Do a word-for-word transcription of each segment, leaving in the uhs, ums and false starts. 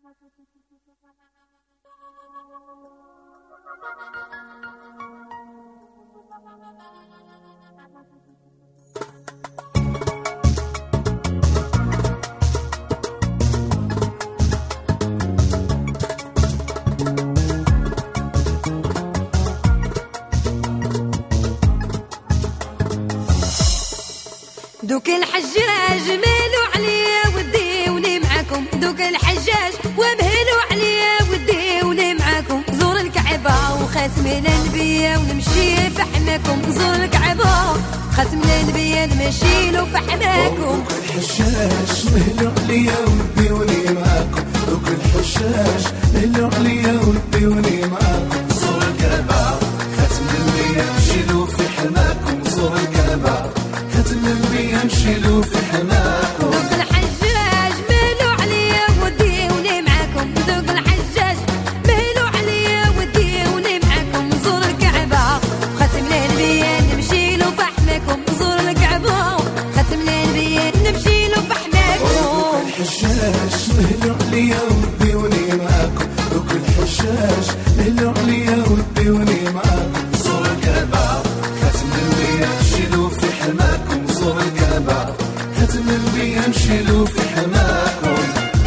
دوك الحجاج مالوا عليا وديوني معاكم، دوك الحجاج ومهلوا عليا وديوني معاكم. زور الكعبة وخاتم الانبياء ونمشي في حماكم، زور الكعبة خاتم الانبياء نمشي له في حماكم. دوك الحجاج مهلوا عليا وديوني معاكم، دوك الحجاج مهلوا عليا وديوني معاكم. زور الكعبة خاتم الانبياء نمشي له في حماكم، زور الكعبة خاتم الانبياء نمشي له في حماكم. دوك الحجاج مهلوا عليا وديوني معاكم، دوك الحجاج مهلوا عليا وديوني معاكم. زور الكعبة خاتم الانبياء نمشي له في حماكم، زور الكعبة خاتم الانبياء نمشي له في حماكم. دوك الحجاج مهلوا عليا وديوني معاكم، دوك الحجاج مهلوا عليا وديوني معاكم. زور الكعبة خاتم الانبياء نمشي له في حماكم، زور الكعبة خاتم الانبياء نمشي له في حماكم.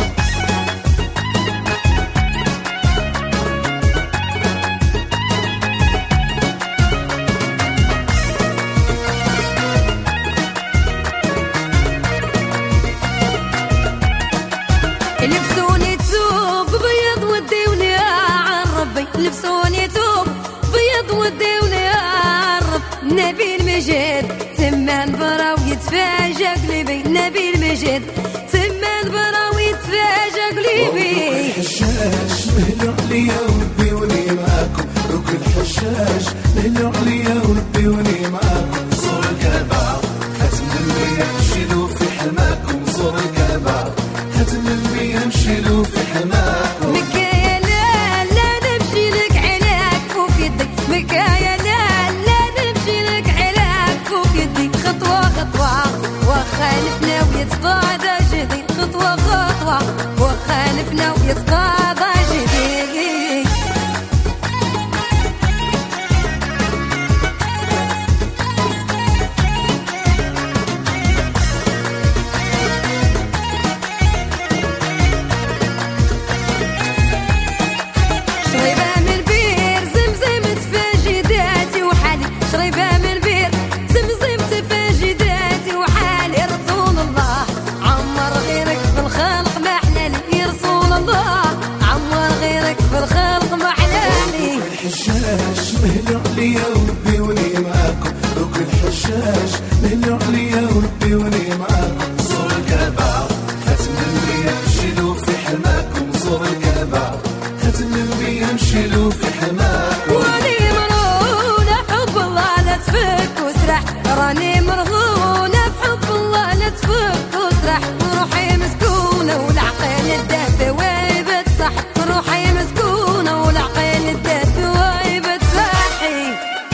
لبسوني توب بيض وديوني عن ربي، لبسوني توب بيض وديوني عن رب. نبي المجد تما البرا ويتفاجأ قلبي، نبي المجد تما البرا ويتفاجأ قلبي. دوك الحجاج مهلوا عليا وديوني معاكم، دوك الحجاج مهلوا عليا وديوني معاكم. زور الكعبة خاتم الانبياء نمشي له في حماكم، زور الكعبة خاتم الانبياء نمشي له في حماكم. مكايا لا لا نمشي لك على كفوف يدي، مكايا لا لا نمشي لك على كفوف يدي. خطوة خطوة وخالفنا ويتقاضى جدي، خطوة خطوة وخالفنا ويتقاضى جدي. شريبة من بير زمزم تفاجي ذاتي وحالي، شريبة من بير زمزم تفاجي ذاتي وحالي. رسول الله عمر غيرك في الخلق ما حلالي، يا رسول الله عمر غيرك في الخلق ما حلالي. دوك الحجاج مهلوا عليا وديوني معاكم، دوك الحجاج مهلوا عليا وديوني معاكم. زور الكعبة خاتم الانبياء نمشي له في حماكم، زور الكعبة خاتم الانبياء نمشي له في حماكم. راني مرغونة بحب الله لا تفك وسرح، راني مرغونة بحب الله لا تفك وسرح. روحي مسكونة والعقل الدافي وايبة صح، روحي مسكونة والعقل الدافي وايبة صحي.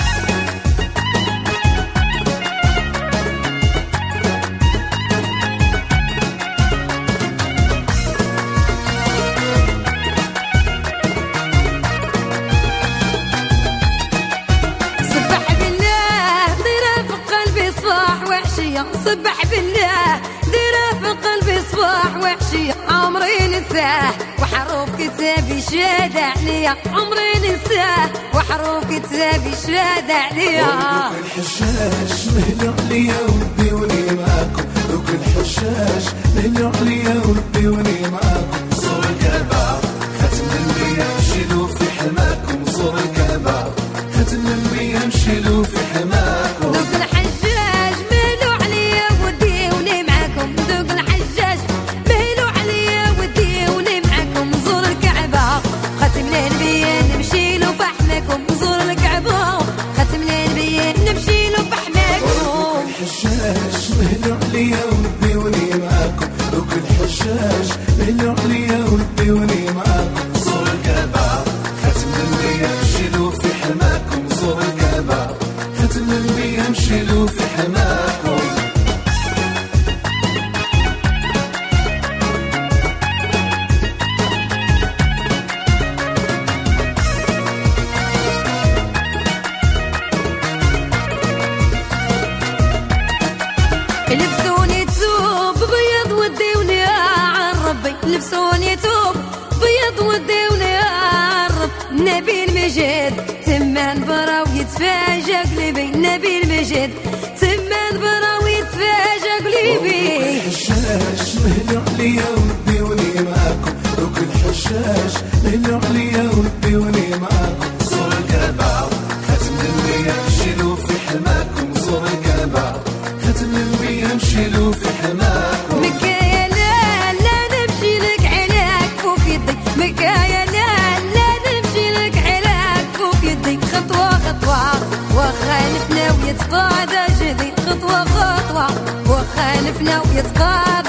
سبح بالله ديرها في قلبي صباح وعشية، سبح بالله ديرها في قلبي صباح وعشية. عمري نساه وحروف كتابي شاد عليا، عمري نساه وحروف كتابي شاد عليا. دوك الحجاج مهلوا عليا وديوني معاكم، دوك الحجاج مهلوا عليا وديوني معاكم. زور الكعبة خاتم الانبياء نمشي له في حماكم، زور الكعبة خاتم الانبياء نمشي له في حماكم. دوك الحجاج مهلوا عليا وديوني معاكم، دوك الحجاج مهلوا عليا وديوني معاكم. زور الكعبة خاتم الانبياء نمشي له في حماكم، زور الكعبة خاتم الانبياء نمشي له في حماكم. دوك الحجاج مهلوا عليا وديوني معاكم، دوك الحجاج مهلوا عليا وديوني نفسون يتوب بيض ودي ونهار نبي المجد تمان برا ويتفاجأ قلبي نبي المجد تمان برا ويتفاجأ قلبي الحشاش مهلو عليا ودي وني معاكم دوك الحشاش مهلو عليا ودي وني معاكم زور الكعبة ختم الانبياء مشيلو في حماكم زور الكعبة ختم الانبياء مشيلو في حماكم مكايا لا لا نمشي لك علاك فوق يدي مكايا لا لا نمشي لك علاك فوق يدي خطوة خطوة وخالفنا ويتقاضى جدي خطوة خطوة وخالفنا ويتقاضى